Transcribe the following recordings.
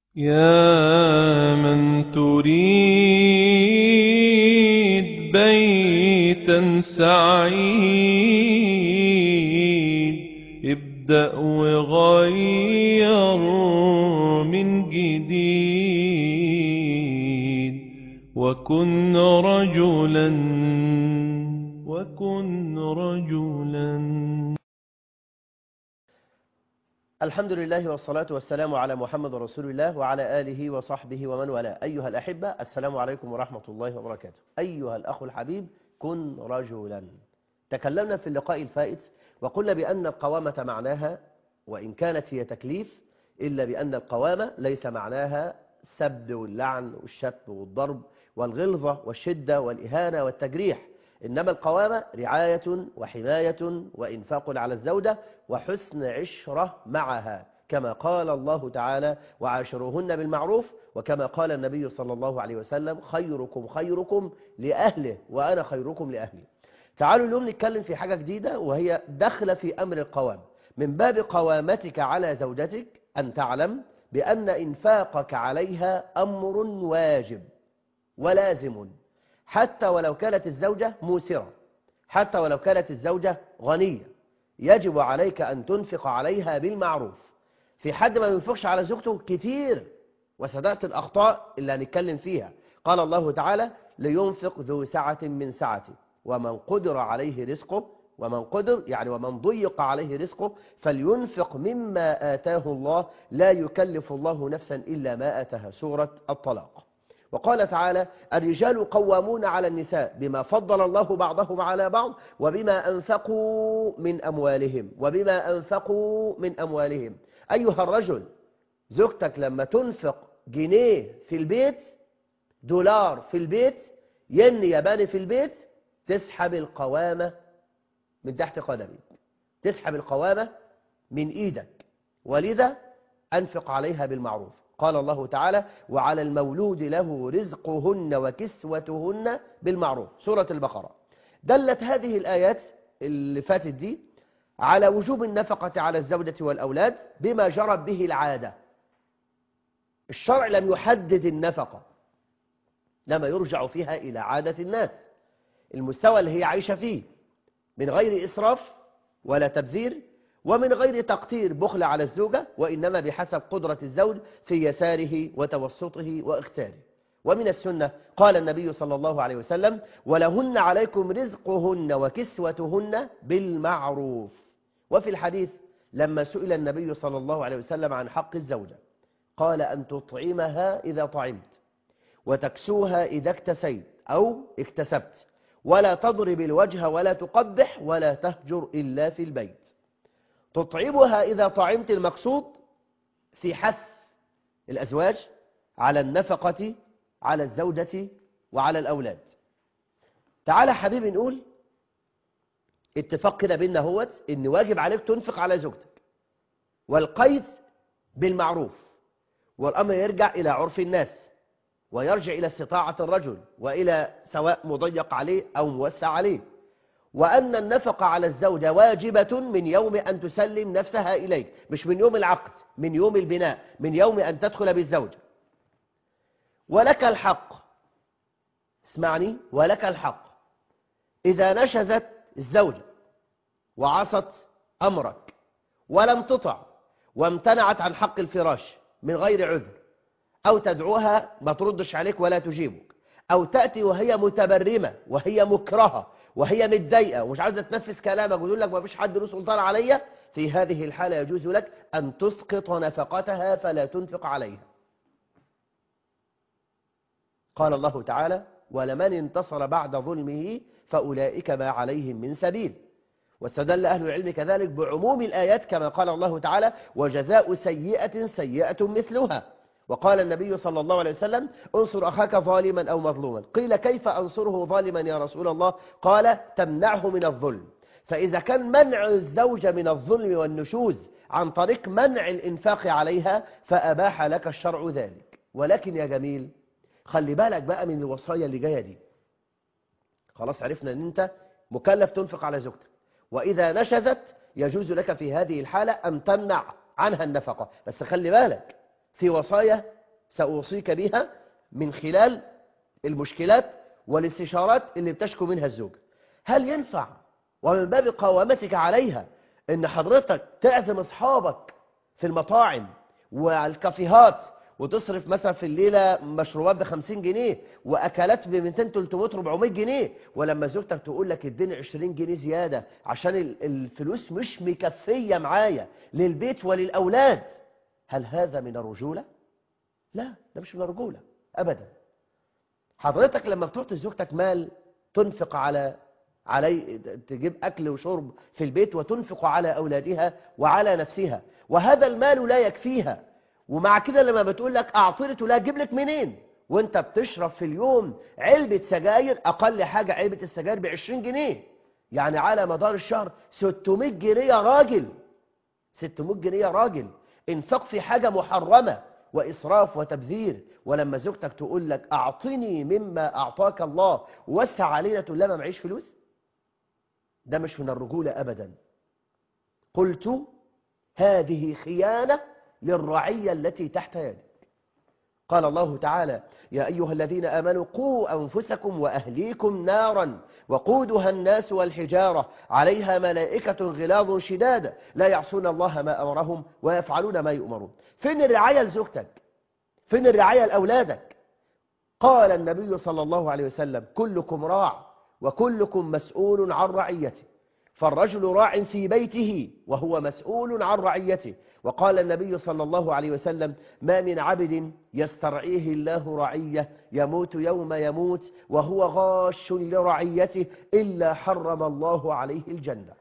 يا من تريد بيتا سعيد، ابدأ وغير من جديد، وكن رجلا وكن رجلا. الحمد لله والصلاة والسلام على محمد رسول الله وعلى آله وصحبه ومن والاه. أيها الأحبة، السلام عليكم ورحمة الله وبركاته. أيها الأخ الحبيب، كن رجلا. تكلمنا في اللقاء الفائت وقلنا بأن القوامة معناها، وإن كانت هي تكليف، إلا بأن القوامة ليس معناها السب واللعن والشتم والضرب والغلظة والشدة والإهانة والتجريح، إنما القوامة رعاية وحماية وإنفاق على الزوجة وحسن عشرة معها، كما قال الله تعالى: وعاشروهن بالمعروف، وكما قال النبي صلى الله عليه وسلم: خيركم خيركم لأهله وأنا خيركم لأهلي. تعالوا اليوم نتكلم في حاجة جديدة، وهي داخلة في أمر القوام. من باب قوامتك على زوجتك أن تعلم بأن إنفاقك عليها أمر واجب ولازم، حتى ولو كانت الزوجة موسرة، حتى ولو كانت الزوجة غنية، يجب عليك أن تنفق عليها بالمعروف. في حد ما ينفقش على زوجته كتير، وسدأت الأخطاء اللي هنتكلم فيها. قال الله تعالى: لينفق ذو سعة من سعته، ومن قدر عليه رزقه، ومن قدر يعني ومن ضيق عليه رزقه فلينفق مما آتاه الله، لا يكلف الله نفسا إلا ما آتاها. سورة الطلاق. وقال تعالى: الرجال قوامون على النساء بما فضل الله بعضهم على بعض وبما أنفقوا من أموالهم أيها الرجل، زوجتك لما تنفق جنيه في البيت، دولار في البيت، ين ياباني في البيت، تسحب القوامة من تحت قدمك، تسحب القوامة من إيدك. ولذا أنفق عليها بالمعروف. قال الله تعالى: وعلى المولود له رزقهن وكسوتهن بالمعروف. سورة البقرة. دلت هذه الآيات اللي فاتت دي على وجوب النفقة على الزوجة والأولاد بما جرت به العادة. الشرع لم يحدد النفقة، لما يرجع فيها إلى عادة الناس، المستوى اللي هي عايشة فيه، من غير إسراف ولا تبذير، ومن غير تقتير بخل على الزوجة، وإنما بحسب قدرة الزوج في يساره وتوسطه واختاره. ومن السنة قال النبي صلى الله عليه وسلم: ولهن عليكم رزقهن وكسوتهن بالمعروف. وفي الحديث لما سئل النبي صلى الله عليه وسلم عن حق الزوجة قال: أن تطعمها إذا طعمت، وتكسوها إذا اكتسيت أو اكتسبت، ولا تضرب الوجه ولا تقبح، ولا تهجر إلا في البيت. تطعمها إذا طعمت، المقصود في حث الأزواج على النفقة على الزوجة وعلى الأولاد. تعالى حبيبي نقول اتفاق كده بيننا هوت إن واجب عليك تنفق على زوجتك، والقيد بالمعروف، والأمر يرجع إلى عرف الناس، ويرجع إلى استطاعة الرجل، وإلى سواء مضيق عليه أو موسع عليه. وأن النفقة على الزوجة واجبة من يوم أن تسلم نفسها إليك، مش من يوم العقد، من يوم البناء، من يوم أن تدخل بالزوجة. ولك الحق، اسمعني، ولك الحق إذا نشزت الزوجة وعصت أمرك ولم تطع وامتنعت عن حق الفراش من غير عذر، أو تدعوها ما تردش عليك ولا تجيبك، أو تأتي وهي متبرمة وهي مكرهة وهي متضايقة ومش عايزة تنفذ كلامك وتقول لك ما فيش حد له سلطان عليا، في هذه الحالة يجوز لك أن تسقط نفقتها فلا تنفق عليها. قال الله تعالى: ولمن انتصر بعد ظلمه فأولئك ما عليهم من سبيل. واستدل أهل العلم كذلك بعموم الآيات، كما قال الله تعالى: وجزاء سيئة سيئة مثلها. وقال النبي صلى الله عليه وسلم: انصر أخاك ظالما أو مظلوما. قيل: كيف أنصره ظالما يا رسول الله؟ قال: تمنعه من الظلم. فإذا كان منع الزوجة من الظلم والنشوز عن طريق منع الإنفاق عليها، فأباح لك الشرع ذلك. ولكن يا جميل، خلي بالك بقى من الوصايا اللي جاية دي. خلاص عرفنا أن أنت مكلف تنفق على زوجتك، وإذا نشزت يجوز لك في هذه الحالة أن تمنع عنها النفقة، بس خلي بالك في وصايا سأوصيك بها من خلال المشكلات والاستشارات اللي بتشكو منها الزوج. هل ينفع ومن باب قوامتك عليها ان حضرتك تعزم اصحابك في المطاعم والكافيهات وتصرف مثلا في الليلة مشروبات ب50 جنيه واكلات ب200 300 400 جنيه، ولما زوجتك تقول لك اديني 20 جنيه زيادة عشان الفلوس مش مكفية معايا للبيت وللأولاد، هل هذا من الرجولة؟ لا، ده مش من الرجولة أبدا. حضرتك لما بتعطي زوجتك مال تنفق تجيب أكل وشرب في البيت وتنفق على أولادها وعلى نفسها، وهذا المال لا يكفيها، ومع كده لما بتقول لك أعطيني تقول لها أجيب لك منين وانت بتشرب في اليوم علبة سجاير، أقل حاجة علبة السجاير ب20 جنيه، يعني على مدار الشهر 600 جنيه يا راجل، 600 جنيه يا راجل، انفق في حاجة محرمة وإسراف وتبذير. ولما زوجتك تقول لك أعطني مما أعطاك الله ووسع علينا تقول لها ما معيش فلوس، ده مش من الرجولة أبدا. قلت هذه خيانة للرعية التي تحت يدك. قال الله تعالى يا أيها الذين آمنوا قوا أنفسكم وأهليكم نارا وقودها الناس والحجارة عليها ملائكة غلاظ شداد لا يعصون الله ما أمرهم ويفعلون ما يؤمرون. فين الرعاية لزوجتك؟ فين الرعاية لأولادك؟ قال النبي صلى الله عليه وسلم كلكم راع وكلكم مسؤول عن رعيته، فالرجل راع في بيته وهو مسؤول عن رعيته. وقال النبي صلى الله عليه وسلم ما من عبد يسترعيه الله رعية يموت يوم يموت وهو غاش لرعيته إلا حرم الله عليه الجنة.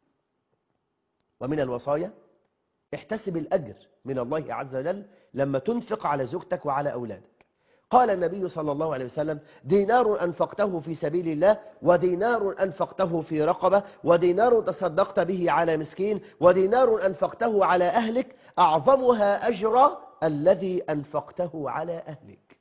ومن الوصايا احتسب الأجر من الله عز وجل لما تنفق على زوجتك وعلى أولادك. قال النبي صلى الله عليه وسلم دينار أنفقته في سبيل الله ودينار أنفقته في رقبة ودينار تصدقت به على مسكين ودينار أنفقته على أهلك أعظمها أجر الذي أنفقته على أهلك.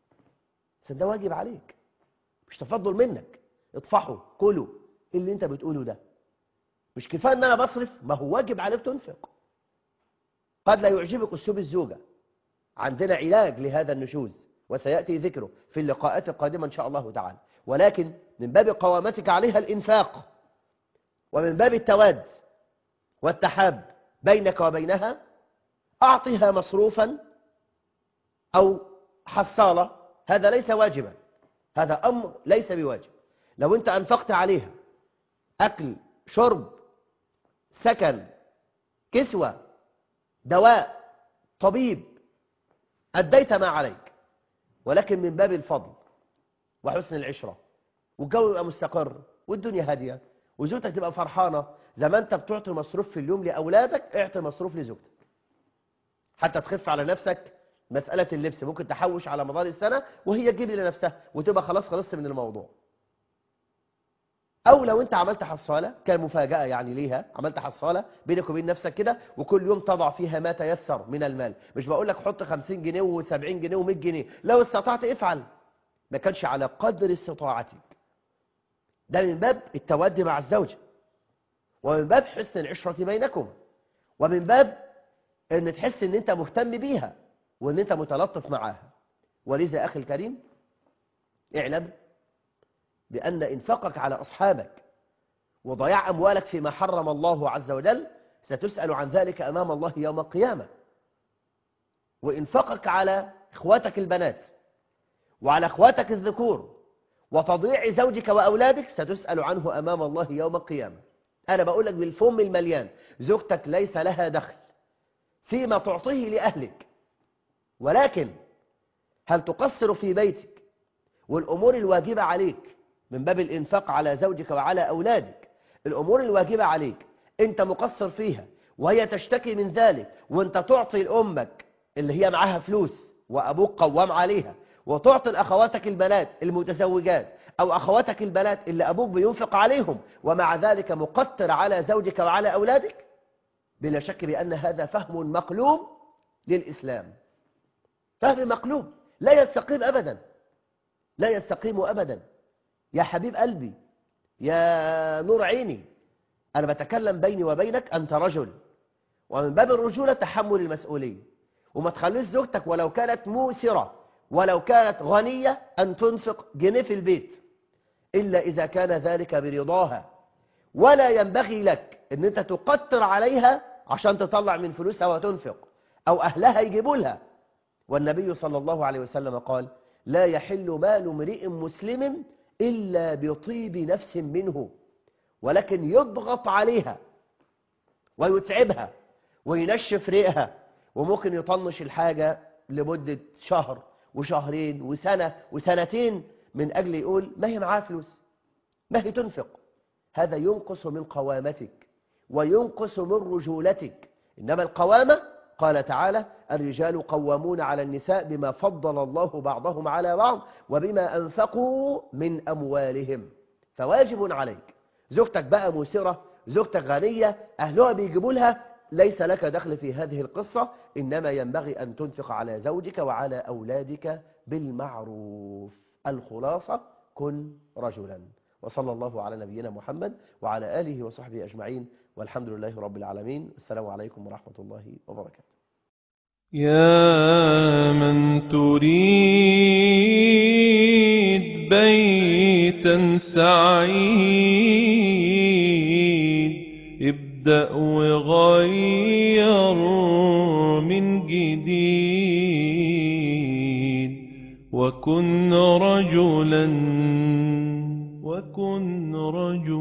ده واجب عليك، مش تفضل منك، اطفحوا كلوا اللي انت بتقوله ده. مش كفاية ان انا بصرف، ما هو واجب عليك تنفق. قد لا يعجبك أسلوب الزوجة، عندنا علاج لهذا النشوز وسيأتي ذكره في اللقاءات القادمة إن شاء الله تعالى، ولكن من باب قوامتك عليها الإنفاق ومن باب التواد والتحاب بينك وبينها أعطيها مصروفا أو حصالة، هذا ليس واجبا، هذا أمر ليس بواجب. لو أنت أنفقت عليها أكل شرب سكن كسوة دواء طبيب أديت ما عليك، ولكن من باب الفضل وحسن العشرة والجو يبقى مستقر والدنيا هادية وزوجتك تبقى فرحانة. زي ما أنت بتعطي مصروف في اليوم لأولادك اعطي مصروف لزوجتك حتى تخف على نفسك. مسألة اللبس ممكن تحوش على مدار السنة وهي تجيب لنفسها وتبقى خلاص خلصت من الموضوع. أو لو أنت عملت حصالة كمفاجأة يعني ليها، عملت حصالة بينك وبين نفسك كده وكل يوم تضع فيها ما تيسر من المال. مش بقول لك حط 50 جنيه و70 جنيه و100 جنيه، لو استطعت افعل، ما كانش على قدر استطاعتك. ده من باب التودي مع الزوجة ومن باب حسن العشرة بينكم ومن باب ان تحس ان انت مهتم بيها وان انت متلطف معاها. ولذا أخي الكريم اعلم بأن إنفاقك على أصحابك وضياع أموالك فيما حرم الله عز وجل ستسأل عن ذلك أمام الله يوم القيامة. وإنفاقك على إخواتك البنات وعلى إخواتك الذكور وتضييع زوجك وأولادك ستسأل عنه أمام الله يوم القيامة. أنا بقول لك بالفم المليان، زوجتك ليس لها دخل فيما تعطيه لأهلك، ولكن هل تقصر في بيتك والأمور الواجبة عليك من باب الإنفاق على زوجك وعلى أولادك، الأمور الواجبة عليك أنت مقصر فيها وهي تشتكي من ذلك، وأنت تعطي لأمك اللي هي معاها فلوس وأبوك قوام عليها، وتعطي لأخواتك البنات المتزوجات أو أخواتك البنات اللي أبوك بينفق عليهم، ومع ذلك مقتر على زوجك وعلى أولادك، بلا شك بأن هذا فهم مقلوب للإسلام، فهم مقلوب لا يستقيم أبدا، لا يستقيم أبدا. يا حبيب قلبي يا نور عيني، أنا بتكلم بيني وبينك، أنت رجل ومن باب الرجولة تحمل المسؤولية، وما تخليش زوجتك ولو كانت موسرة ولو كانت غنية أن تنفق جنيه في البيت إلا إذا كان ذلك برضاها. ولا ينبغي لك أن أنت تقتر عليها عشان تطلع من فلوسها وتنفق، أو أهلها يجيبوا لها. والنبي صلى الله عليه وسلم قال: لا يحل مال امرئ مسلم إلا بطيب نفس منه، ولكن يضغط عليها ويتعبها وينشف ريقها، وممكن يطنش الحاجة لمدة شهر وشهرين وسنة وسنتين من أجل يقول ما هي معاه فلوس، ما هي تنفق. هذا ينقص من قوامتك وينقص من رجولتك. إنما القوامة قال تعالى: الرجال قوامون على النساء بما فضل الله بعضهم على بعض وبما أنفقوا من أموالهم. فواجب عليك، زوجتك بقى مسرة، زوجتك غنية، أهلها بيجيبوا لها، ليس لك دخل في هذه القصة. إنما ينبغي أن تنفق على زوجك وعلى أولادك بالمعروف. الخلاصة: كن رجلا. وصلى الله على نبينا محمد وعلى آله وصحبه أجمعين، والحمد لله رب العالمين. السلام عليكم ورحمة الله وبركاته. يا من تريد بيتا سعيد، ابدأ وغير من جديد، وكن رجلا